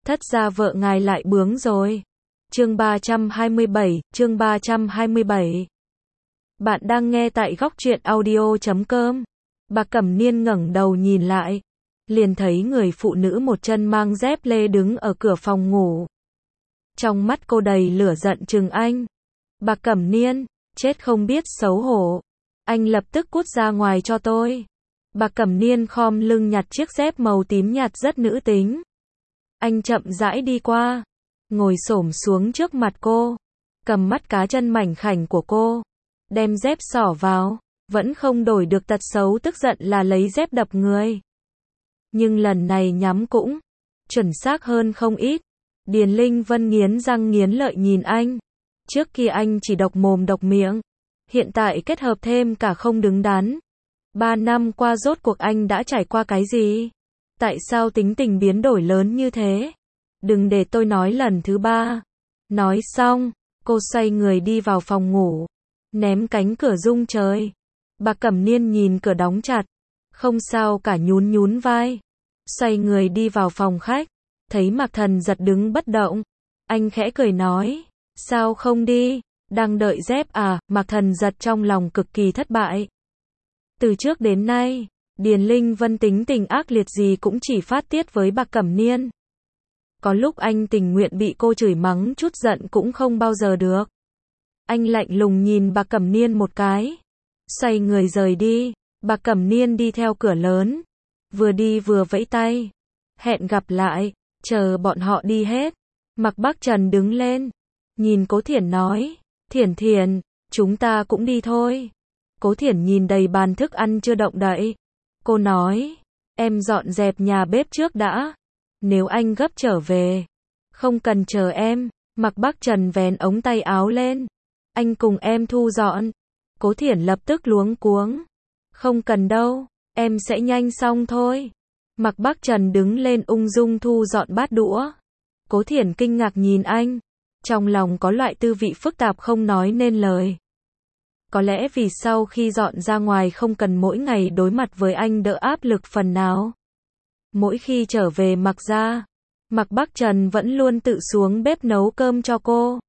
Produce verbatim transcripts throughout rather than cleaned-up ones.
Thất gia vợ ngài lại bướng rồi. Chương ba trăm hai mươi bảy, chương ba trăm hai mươi bảy. Bạn đang nghe tại góc truyện audio chấm com. Bà Cẩm Niên ngẩng đầu nhìn lại, liền thấy người phụ nữ một chân mang dép lê đứng ở cửa phòng ngủ. Trong mắt cô đầy lửa giận trừng anh. Bà Cẩm Niên, chết không biết xấu hổ. Anh lập tức cút ra ngoài cho tôi. Bà Cẩm Niên khom lưng nhặt chiếc dép màu tím nhạt rất nữ tính. Anh chậm rãi đi qua, ngồi xổm xuống trước mặt cô, cầm mắt cá chân mảnh khảnh của cô, đem dép xỏ vào, vẫn không đổi được tật xấu tức giận là lấy dép đập người. Nhưng lần này nhắm cũng chuẩn xác hơn không ít. Điền Linh Vân nghiến răng nghiến lợi nhìn anh. Trước kia anh chỉ độc mồm độc miệng, hiện tại kết hợp thêm cả không đứng đắn. Ba năm qua rốt cuộc anh đã trải qua cái gì? Tại sao tính tình biến đổi lớn như thế? Đừng để tôi nói lần thứ ba. Nói xong, cô xoay người đi vào phòng ngủ, ném cánh cửa rung trời. Bà Cẩm Niên nhìn cửa đóng chặt, không sao cả nhún nhún vai, xoay người đi vào phòng khách, thấy Mạc Thần Giật đứng bất động. Anh khẽ cười nói, sao không đi, đang đợi dép à? Mạc Thần Giật trong lòng cực kỳ thất bại. Từ trước đến nay, Điền Linh Vân tính tình ác liệt gì cũng chỉ phát tiết với bà Cẩm Niên. Có lúc anh tình nguyện bị cô chửi mắng chút giận cũng không bao giờ được. Anh lạnh lùng nhìn bà Cẩm Niên một cái, xoay người rời đi. Bà Cẩm Niên đi theo cửa lớn, vừa đi vừa vẫy tay, hẹn gặp lại. Chờ bọn họ đi hết, Mạc Bắc Trần đứng lên, nhìn Cố Thiển nói, Thiển Thiển, chúng ta cũng đi thôi. Cố Thiển nhìn đầy bàn thức ăn chưa động đậy. Cô nói, em dọn dẹp nhà bếp trước đã. Nếu anh gấp trở về, không cần chờ em. Mạc Bắc Trần vén ống tay áo lên. Anh cùng em thu dọn. Cố Thiển lập tức luống cuống. Không cần đâu, em sẽ nhanh xong thôi. Mạc Bắc Trần đứng lên ung dung thu dọn bát đũa. Cố Thiển kinh ngạc nhìn anh, trong lòng có loại tư vị phức tạp không nói nên lời. Có lẽ vì sau khi dọn ra ngoài không cần mỗi ngày đối mặt với anh đỡ áp lực phần nào. Mỗi khi trở về Mạc gia, Mạc Bắc Trần vẫn luôn tự xuống bếp nấu cơm cho cô.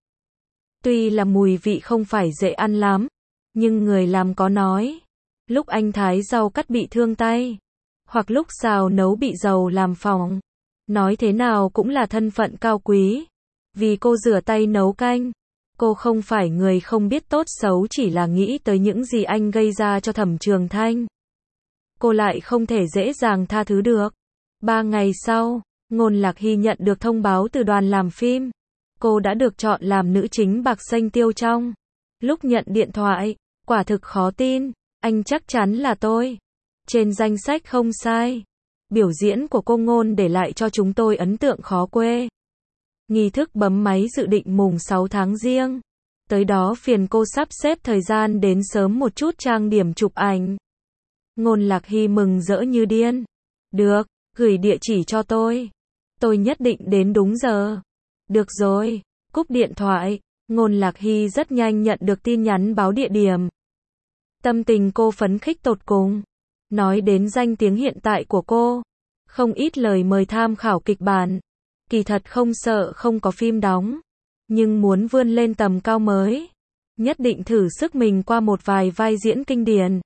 Tuy là mùi vị không phải dễ ăn lắm, nhưng người làm có nói, lúc anh thái rau cắt bị thương tay, hoặc lúc xào nấu bị dầu làm phỏng, nói thế nào cũng là thân phận cao quý. Vì cô rửa tay nấu canh, cô không phải người không biết tốt xấu, chỉ là nghĩ tới những gì anh gây ra cho Thẩm Trường Thanh. Cô lại không thể dễ dàng tha thứ được. Ba ngày sau, Ngôn Lạc Hy nhận được thông báo từ đoàn làm phim. Cô đã được chọn làm nữ chính Bạc Xanh Tiêu Trong. Lúc nhận điện thoại, quả thực khó tin, anh chắc chắn là tôi. Trên danh sách không sai. Biểu diễn của cô Ngôn để lại cho chúng tôi ấn tượng khó quên. Nghi thức bấm máy dự định mùng sáu tháng Giêng. Tới đó phiền cô sắp xếp thời gian đến sớm một chút trang điểm chụp ảnh. Ngôn Lạc Hy mừng rỡ như điên. Được, gửi địa chỉ cho tôi. Tôi nhất định đến đúng giờ. Được rồi, cúp điện thoại. Ngôn Lạc Hy rất nhanh nhận được tin nhắn báo địa điểm. Tâm tình cô phấn khích tột cùng. Nói đến danh tiếng hiện tại của cô, không ít lời mời tham khảo kịch bản. Kỳ thật không sợ không có phim đóng, nhưng muốn vươn lên tầm cao mới, nhất định thử sức mình qua một vài vai diễn kinh điển.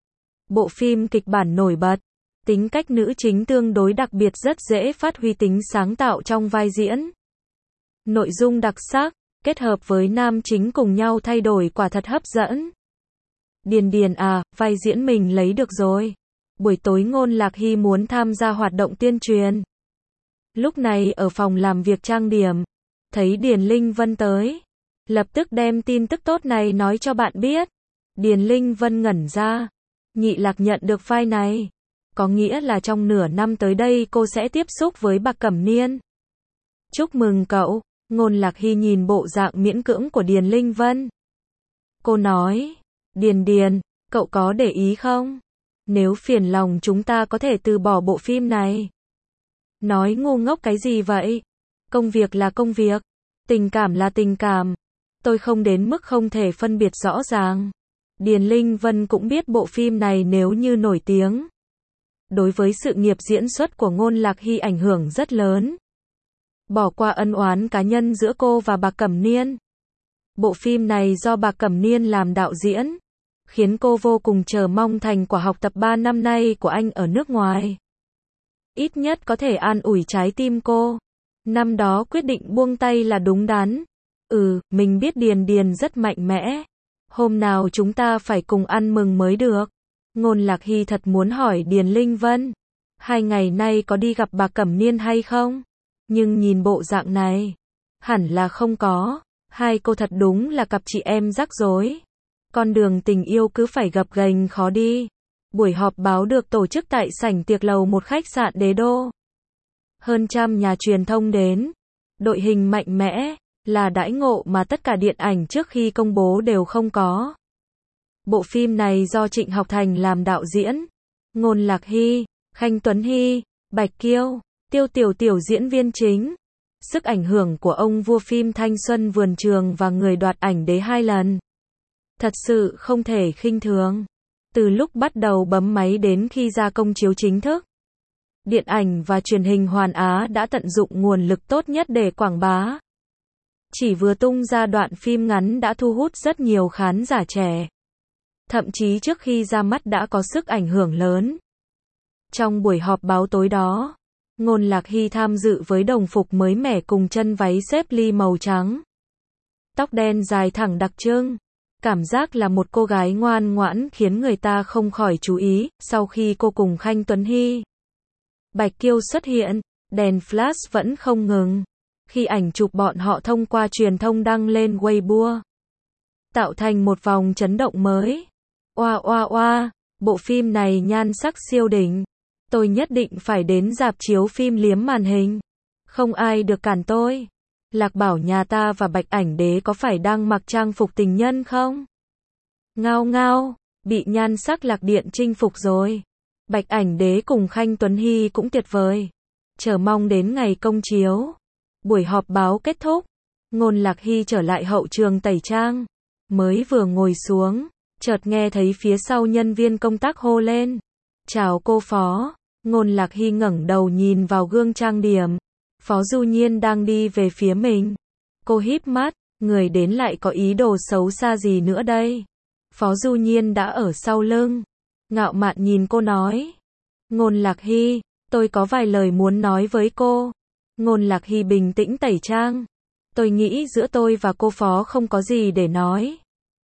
Bộ phim kịch bản nổi bật, tính cách nữ chính tương đối đặc biệt, rất dễ phát huy tính sáng tạo trong vai diễn. Nội dung đặc sắc, kết hợp với nam chính cùng nhau thay đổi quả thật hấp dẫn. Điền Điền à, vai diễn mình lấy được rồi. Buổi tối Ngôn Lạc Hy muốn tham gia hoạt động tuyên truyền. Lúc này ở phòng làm việc trang điểm, thấy Điền Linh Vân tới, lập tức đem tin tức tốt này nói cho bạn biết. Điền Linh Vân ngẩn ra, Nhị Lạc nhận được vai này, có nghĩa là trong nửa năm tới đây cô sẽ tiếp xúc với Bạc Cẩm Niên. Chúc mừng cậu. Ngôn Lạc Hy nhìn bộ dạng miễn cưỡng của Điền Linh Vân. Cô nói, Điền Điền, cậu có để ý không? Nếu phiền lòng chúng ta có thể từ bỏ bộ phim này. Nói ngu ngốc cái gì vậy? Công việc là công việc, tình cảm là tình cảm. Tôi không đến mức không thể phân biệt rõ ràng. Điền Linh Vân cũng biết bộ phim này nếu như nổi tiếng, đối với sự nghiệp diễn xuất của Ngôn Lạc Hy ảnh hưởng rất lớn. bỏ qua ân oán cá nhân giữa cô và Bạc Cẩm Niên. Bộ phim này do Bạc Cẩm Niên làm đạo diễn, khiến cô vô cùng chờ mong thành quả học tập ba năm nay của anh ở nước ngoài. Ít nhất có thể an ủi trái tim cô. Năm đó quyết định buông tay là đúng đắn. Ừ, mình biết Điền Điền rất mạnh mẽ. Hôm nào chúng ta phải cùng ăn mừng mới được. Ngôn Lạc Hy thật muốn hỏi Điền Linh Vân, hai ngày nay có đi gặp Bạc Cẩm Niên hay không? Nhưng nhìn bộ dạng này, hẳn là không có. Hai cô thật đúng là cặp chị em rắc rối. Con đường tình yêu cứ phải gập ghềnh khó đi. Buổi họp báo được tổ chức tại sảnh tiệc lầu một khách sạn Đế Đô. Hơn trăm nhà truyền thông đến. Đội hình mạnh mẽ, là đãi ngộ mà tất cả điện ảnh trước khi công bố đều không có. Bộ phim này do Trịnh Học Thành làm đạo diễn. Ngôn Lạc Hy, Khanh Tuấn Hy, Bạch Kiêu, Tiêu Tiểu Tiểu diễn viên chính. Sức ảnh hưởng của ông vua phim thanh xuân vườn trường và người đoạt ảnh đế hai lần. Thật sự không thể khinh thường. Từ lúc bắt đầu bấm máy đến khi ra công chiếu chính thức, điện ảnh và truyền hình Hoàn Á đã tận dụng nguồn lực tốt nhất để quảng bá. Chỉ vừa tung ra đoạn phim ngắn đã thu hút rất nhiều khán giả trẻ. Thậm chí trước khi ra mắt đã có sức ảnh hưởng lớn. Trong buổi họp báo tối đó, Ngôn Lạc Hy tham dự với đồng phục mới mẻ cùng chân váy xếp ly màu trắng. Tóc đen dài thẳng đặc trưng. Cảm giác là một cô gái ngoan ngoãn khiến người ta không khỏi chú ý. Sau khi cô cùng Khanh Tuấn Hy, Bạch Kiêu xuất hiện, đèn flash vẫn không ngừng. Khi ảnh chụp bọn họ thông qua truyền thông đăng lên Weibo, tạo thành một vòng chấn động mới. Oa oa oa, bộ phim này nhan sắc siêu đỉnh. Tôi nhất định phải đến rạp chiếu phim liếm màn hình. Không ai được cản tôi. Lạc bảo nhà ta và Bạch Ảnh Đế có phải đang mặc trang phục tình nhân không? Ngao ngao, bị nhan sắc Lạc Điện chinh phục rồi. Bạch Ảnh Đế cùng Khanh Tuấn Hy cũng tuyệt vời. Chờ mong đến ngày công chiếu. Buổi họp báo kết thúc. Ngôn Lạc Hy trở lại hậu trường tẩy trang. Mới vừa ngồi xuống, chợt nghe thấy phía sau nhân viên công tác hô lên. Chào cô Phó. Ngôn Lạc Hy ngẩng đầu nhìn vào gương trang điểm. Phó Du Nhiên đang đi về phía mình. Cô híp mắt, người đến lại có ý đồ xấu xa gì nữa đây? Phó Du Nhiên đã ở sau lưng. Ngạo mạn nhìn cô nói. Ngôn Lạc Hy, tôi có vài lời muốn nói với cô. Ngôn Lạc Hy bình tĩnh tẩy trang. Tôi nghĩ giữa tôi và cô Phó không có gì để nói.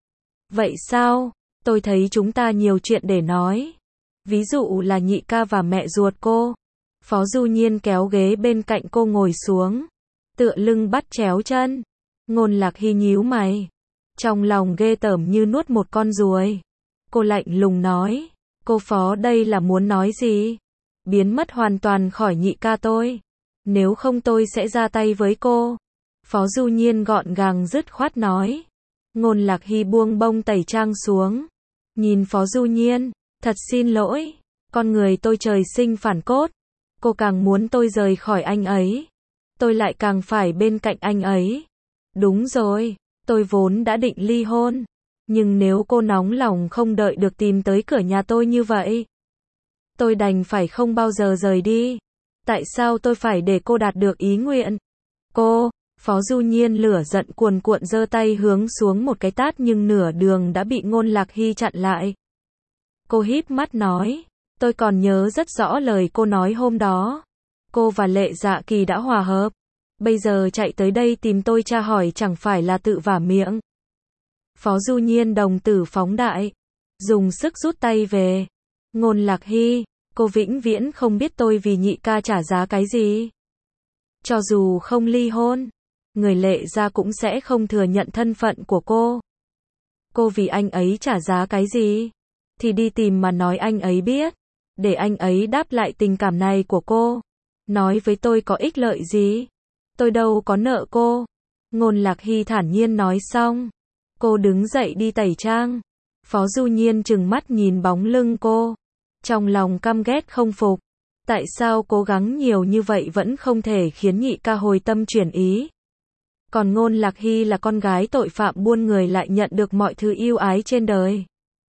Vậy sao? Tôi thấy chúng ta nhiều chuyện để nói. Ví dụ là nhị ca và mẹ ruột cô. Phó Du Nhiên kéo ghế bên cạnh cô ngồi xuống. Tựa lưng bắt chéo chân. Ngôn Lạc Hy nhíu mày. Trong lòng ghê tởm như nuốt một con ruồi. Cô lạnh lùng nói. Cô Phó đây là muốn nói gì? Biến mất hoàn toàn khỏi nhị ca tôi. Nếu không tôi sẽ ra tay với cô. Phó Du Nhiên gọn gàng dứt khoát nói. Ngôn Lạc Hy buông bông tẩy trang xuống. Nhìn Phó Du Nhiên. Thật xin lỗi. Con người tôi trời sinh phản cốt. Cô càng muốn tôi rời khỏi anh ấy. Tôi lại càng phải bên cạnh anh ấy. Đúng rồi. Tôi vốn đã định ly hôn. Nhưng nếu cô nóng lòng không đợi được tìm tới cửa nhà tôi như vậy, tôi đành phải không bao giờ rời đi. Tại sao tôi phải để cô đạt được ý nguyện? Cô, Phó Du Nhiên lửa giận cuồn cuộn giơ tay hướng xuống một cái tát nhưng nửa đường đã bị Ngôn Lạc Hy chặn lại. Cô híp mắt nói, tôi còn nhớ rất rõ lời cô nói hôm đó. Cô và Lệ Dạ Kỳ đã hòa hợp. Bây giờ chạy tới đây tìm tôi tra hỏi chẳng phải là tự vả miệng. Phó Du Nhiên đồng tử phóng đại, dùng sức rút tay về. Ngôn Lạc Hy, cô vĩnh viễn không biết tôi vì nhị ca trả giá cái gì. Cho dù không ly hôn, người Lệ gia cũng sẽ không thừa nhận thân phận của cô. Cô vì anh ấy trả giá cái gì? Thì đi tìm mà nói anh ấy biết. Để anh ấy đáp lại tình cảm này của cô. Nói với tôi có ích lợi gì? Tôi đâu có nợ cô. Ngôn Lạc Hy thản nhiên nói xong. Cô đứng dậy đi tẩy trang. Phó Du Nhiên trừng mắt nhìn bóng lưng cô. Trong lòng căm ghét không phục. Tại sao cố gắng nhiều như vậy vẫn không thể khiến nhị ca hồi tâm chuyển ý? Còn Ngôn Lạc Hy là con gái tội phạm buôn người lại nhận được mọi thứ yêu ái trên đời.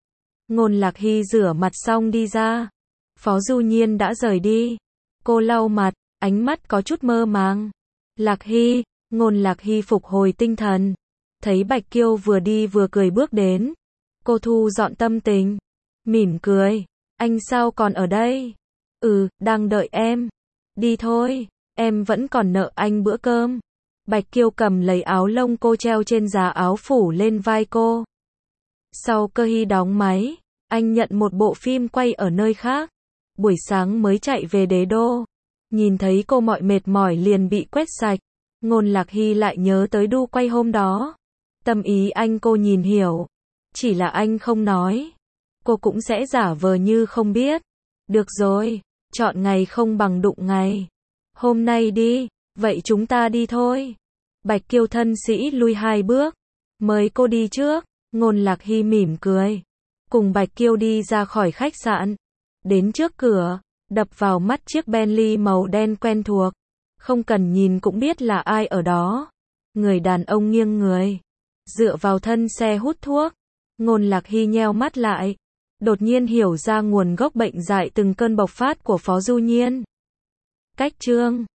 Ngôn Lạc Hy rửa mặt xong đi ra. Phó Du Nhiên đã rời đi. Cô lau mặt, ánh mắt có chút mơ màng. Lạc Hy, Ngôn Lạc Hy phục hồi tinh thần. Thấy Bạch Kiêu vừa đi vừa cười bước đến. Cô thu dọn tâm tình. Mỉm cười. Anh sao còn ở đây? Ừ, đang đợi em. Đi thôi, em vẫn còn nợ anh bữa cơm. Bạch Kiêu cầm lấy áo lông cô treo trên giá áo phủ lên vai cô. Sau Cơ Hy đóng máy, anh nhận một bộ phim quay ở nơi khác. Buổi sáng mới chạy về đế đô. Nhìn thấy cô mọi mệt mỏi liền bị quét sạch. Ngôn Lạc Hy lại nhớ tới đu quay hôm đó. Tâm ý anh cô nhìn hiểu. Chỉ là anh không nói. Cô cũng sẽ giả vờ như không biết. Được rồi, chọn ngày không bằng đụng ngày. Hôm nay đi, vậy chúng ta đi thôi. Bạch Kiêu thân sĩ lui hai bước. Mời cô đi trước. Ngôn Lạc Hy mỉm cười. Cùng Bạch Kiêu đi ra khỏi khách sạn. Đến trước cửa, đập vào mắt chiếc Bentley màu đen quen thuộc. Không cần nhìn cũng biết là ai ở đó. Người đàn ông nghiêng người, dựa vào thân xe hút thuốc. Ngôn Lạc Hy nheo mắt lại. Đột nhiên hiểu ra nguồn gốc bệnh dại từng cơn bộc phát của Phó Du Nhiên. Cách chương